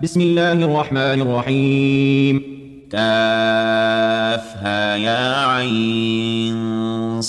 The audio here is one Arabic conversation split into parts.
بسم الله الرحمن الرحيم. كافها يا عين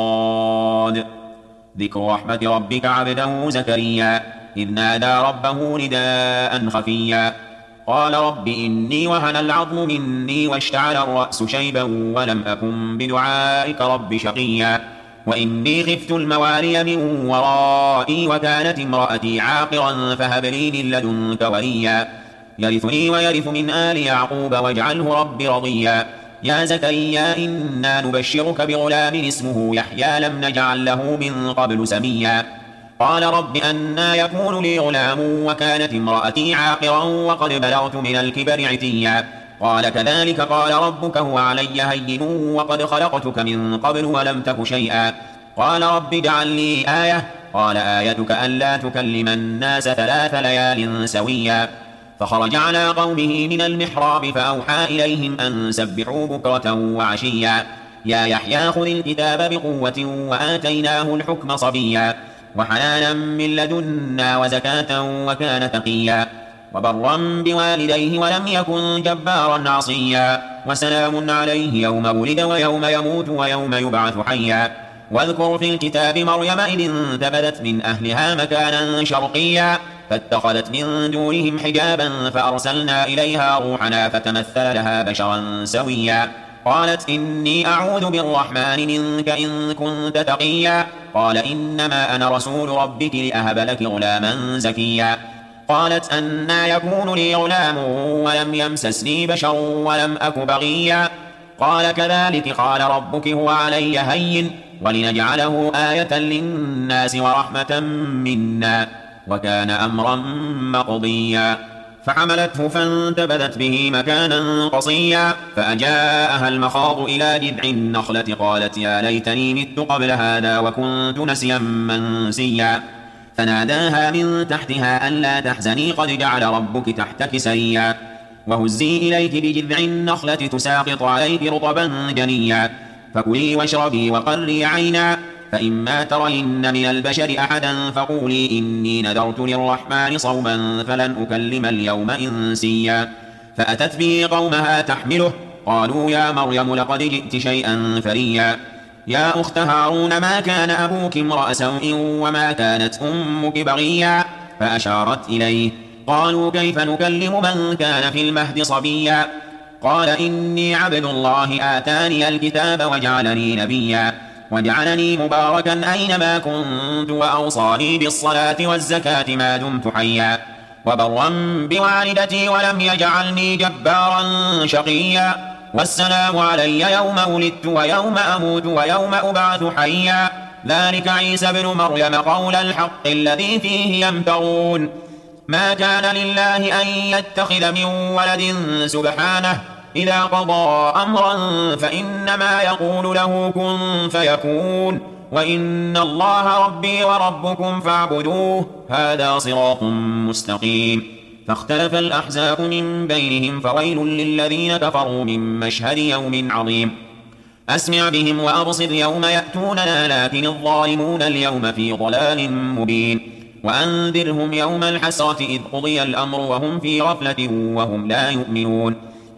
صاد. ذكر رحمة ربك عبده زكريا إذ نادى ربه نداء خفيا قال رب إني وهن العظم مني واشتعل الرأس شيبا ولم أكن بدعائك رب شقيا وإني خفت الموالي من ورائي وكانت امرأتي عاقرا فهب لي من لدنك وليا يرثني ويرث من آل يعقوب واجعله رب رضيا يا زكريا إنا نبشرك بغلام اسمه يحيى لم نجعل له من قبل سميا قال رب أنى يكون لي غلام وكانت امرأتي عاقرا وقد بلغت من الكبر عتيا قال كذلك قال ربك هو علي هين وقد خلقتك من قبل ولم تك شيئا قال رب اجعل لي آية قال آيتك ألا تكلم الناس 3 ليال سويا فخرج على قومه من المحراب فأوحى إليهم أن سبحوا بكرة وعشيا يا يحيى خذ الكتاب بقوة وآتيناه الحكم صبيا وحنانا من لدنا وزكاة وكان تقيا وبرا بوالديه ولم يكن جبارا عصيا وسلام عليه يوم ولد ويوم يموت ويوم يبعث حيا واذكر في الكتاب مريم إذ انتبذت من أهلها مكانا شرقيا فاتخذت من دونهم حجابا فأرسلنا إليها روحنا فتمثل لها بشرا سويا قالت إني أعوذ بالرحمن منك إن كنت تقيا قال إنما أنا رسول ربك لأهب لك غلاما زكيا قالت أنى يكون لي غلام ولم يمسسني بشر ولم أك بغيا قال كذلك قال ربك هو علي هين ولنجعله آية للناس ورحمة منا وكان أمرا مقضيا فحملته فانتبذت به مكانا قصيا فأجاءها المخاض إلى جذع النخلة قالت يا ليتني مت قبل هذا وكنت نسيا منسيا فناداها من تحتها ألا تحزني قد جعل ربك تحتك سريا وهزي إليك بجذع النخلة تساقط عليك رطبا جنيا فكلي واشربي وقري عينا فإما ترين من البشر أحدا فقولي إني نذرت للرحمن صوما فلن أكلم اليوم إنسيا فأتت به قومها تحمله قالوا يا مريم لقد جئت شيئا فريا يا أخت هارون ما كان أبوك امرأ سوء وما كانت أمك بغيا فأشارت إليه قالوا كيف نكلم من كان في المهد صبيا قال إني عبد الله آتاني الكتاب وجعلني نبيا وجعلني مباركا أينما كنت وأوصاني بالصلاة والزكاة ما دمت حيا وبرا بوالدتي ولم يجعلني جبارا شقيا والسلام علي يوم ولدت ويوم أموت ويوم أبعث حيا ذلك عيسى بن مريم قول الحق الذي فيه يمترون ما كان لله أن يتخذ من ولد سبحانه إذا قضى أمرا فإنما يقول له كن فيكون وإن الله ربي وربكم فاعبدوه هذا صراط مستقيم فاختلف الأحزاب من بينهم فويل للذين كفروا من مشهد يوم عظيم أسمع بهم وأبصر يوم يأتوننا لكن الظالمون اليوم في ضلال مبين وأنذرهم يوم الحسرة إذ قضي الأمر وهم في غفلة وهم لا يؤمنون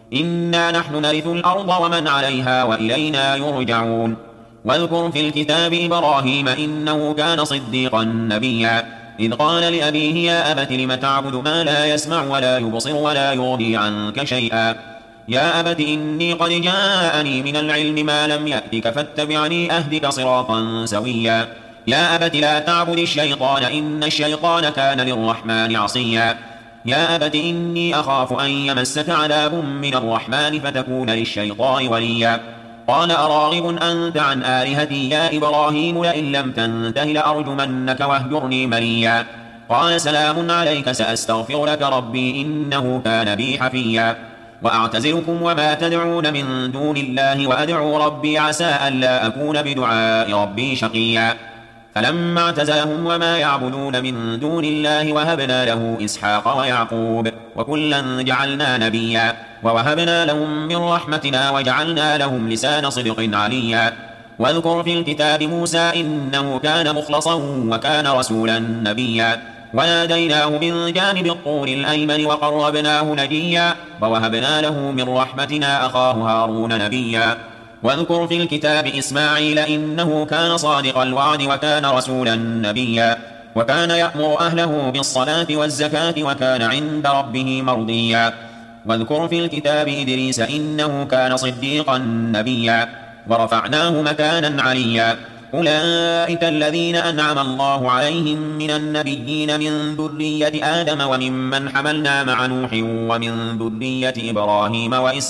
إنا نحن نرث الأرض ومن عليها وإلينا يرجعون واذكر في الكتاب إبراهيم إنه كان صديقا نبيا إذ قال لأبيه يا أبت لم تعبد ما لا يسمع ولا يبصر ولا يغني عنك شيئا يا أبت إني قد جاءني من العلم ما لم يأتك فاتبعني أهدك صراطا سويا يا أبت لا تعبد الشيطان إن الشيطان كان للرحمن عصيا يا أبت إني أخاف أن يمسك عذاب من الرحمن فتكون للشيطان وليا قال أراغب أنت عن آلهتي يا إبراهيم لئن لم تنته لأرجمنك واهجرني مليا قال سلام عليك سأستغفر لك ربي إنه كان بي حفيا وأعتزلكم وما تدعون من دون الله وأدعو ربي عسى ألا أكون بدعاء ربي شقيا فلما اعتزلهم وما يعبدون من دون الله وهبنا له إسحاق ويعقوب وكلا جعلنا نبيا ووهبنا لهم من رحمتنا وجعلنا لهم لسان صدق عليا واذكر في الكتاب موسى إنه كان مخلصا وكان رسولا نبيا وناديناه من جانب الطور الأيمن وقربناه نجيا ووهبنا له من رحمتنا أخاه هارون نبيا واذكر في الكتاب إسماعيل إنه كان صادق الوعد وكان رسولا نبيا وكان يأمر أهله بالصلاة والزكاة وكان عند ربه مرضيا واذكر في الكتاب إدريس إنه كان صديقا نبيا ورفعناه مكانا عليا أولئك الذين أنعم الله عليهم من النبيين من ذرية آدم وممن حملنا مع نوح ومن ذرية إبراهيم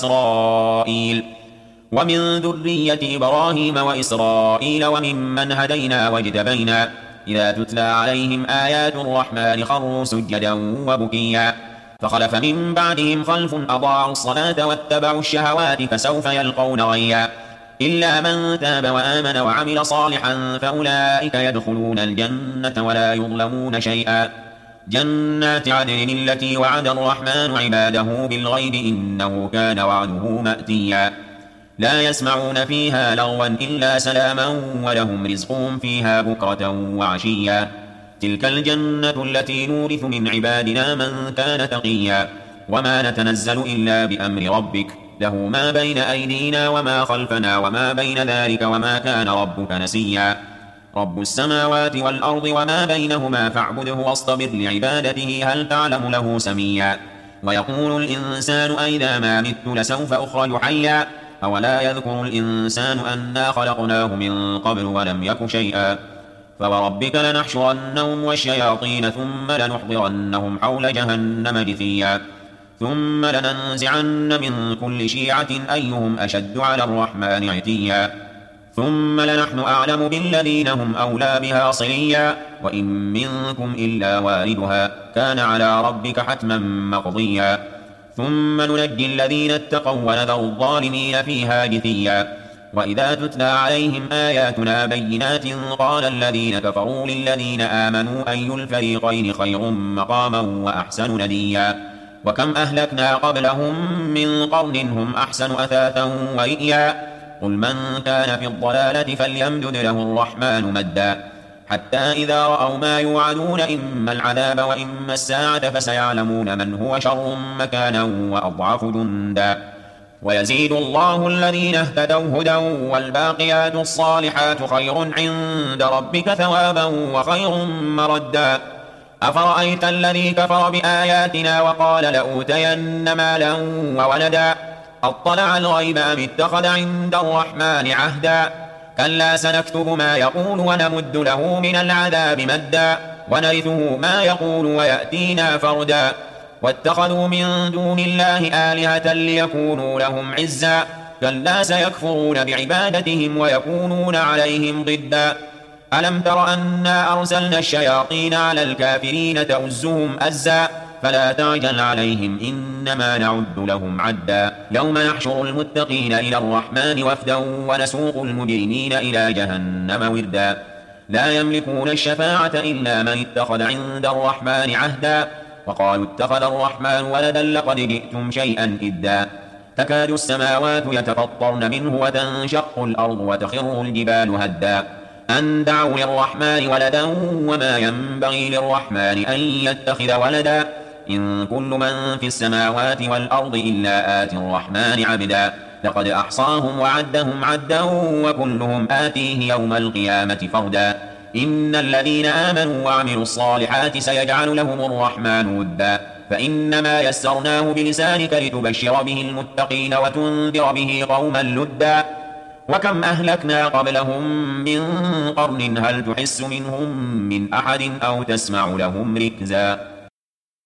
وإسرائيل وممن هدينا واجتبينا إذا تتلى عليهم آيات الرحمن خروا سجدا وبكيا فخلف من بعدهم خلف أضاعوا الصلاة واتبعوا الشهوات فسوف يلقون غيا إلا من تاب وآمن وعمل صالحا فأولئك يدخلون الجنة ولا يظلمون شيئا جنات عدن التي وعد الرحمن عباده بالغيب إنه كان وعده مأتيا لا يسمعون فيها لغوا إلا سلاما ولهم رزقهم فيها بكرة وعشيا تلك الجنة التي نورث من عبادنا من كان تقيا وما نتنزل إلا بأمر ربك له ما بين أيدينا وما خلفنا وما بين ذلك وما كان ربك نسيا رب السماوات والأرض وما بينهما فاعبده واصطبر لعبادته هل تعلم له سميا ويقول الإنسان أئذا ما مت لسوف أخرج حيا أولا يذكر الإنسان أنا خلقناه من قبل ولم يك شيئا فوربك لنحشرنهم والشياطين ثم لنحضرنهم حول جهنم جثيا ثم لننزعن من كل شيعة أيهم أشد على الرحمن عتيا ثم لنحن أعلم بالذين هم أولى بها صليا وإن منكم إلا واردها كان على ربك حتما مقضيا ثم ننجي الذين اتقوا ونذر الظالمين فيها جثيا وإذا تتلى عليهم آياتنا بينات قال الذين كفروا للذين آمنوا أي الفريقين خير مقاما وأحسن نديا وكم أهلكنا قبلهم من قرن هم أحسن أثاثا ورئيا قل من كان في الضلالة فليمدد له الرحمن مدا حتى إذا رأوا ما يوعدون إما العذاب وإما الساعة فسيعلمون من هو شر مكانا وأضعف جندا ويزيد الله الذين اهتدوا هدى والباقيات الصالحات خير عند ربك ثوابا وخير مردا أفرأيت الذي كفر بآياتنا وقال لأوتين مالا وولدا أطلع الغيب أم اتخذ عند الرحمن عهدا كلا سنكتب ما يقول ونمد له من العذاب مدا ونرثه ما يقول ويأتينا فردا واتخذوا من دون الله آلهة ليكونوا لهم عزا كلا سيكفرون بعبادتهم ويكونون عليهم ضدا ألم تر أنا أرسلنا الشياطين على الكافرين تؤزهم أزا فلا تعجل عليهم إنما نعد لهم عدا يوم نحشر المتقين إلى الرحمن وفدا ونسوق المجرمين إلى جهنم وردا لا يملكون الشفاعة إلا من اتخذ عند الرحمن عهدا وقالوا اتخذ الرحمن ولدا لقد جئتم شيئا إدا تكاد السماوات يتفطرن منه وتنشق الأرض وتخر الجبال هدا أن دعوا للرحمن ولدا وما ينبغي للرحمن أن يتخذ ولدا إن كل من في السماوات والأرض إلا آتي الرحمن عبدا لقد أحصاهم وعدهم عدا وكلهم آتيه يوم القيامة فردا إن الذين آمنوا وعملوا الصالحات سيجعل لهم الرحمن ودا فإنما يسرناه بلسانك لتبشر به المتقين وتنذر به قوما لدا وكم أهلكنا قبلهم من قرن هل تحس منهم من أحد أو تسمع لهم ركزا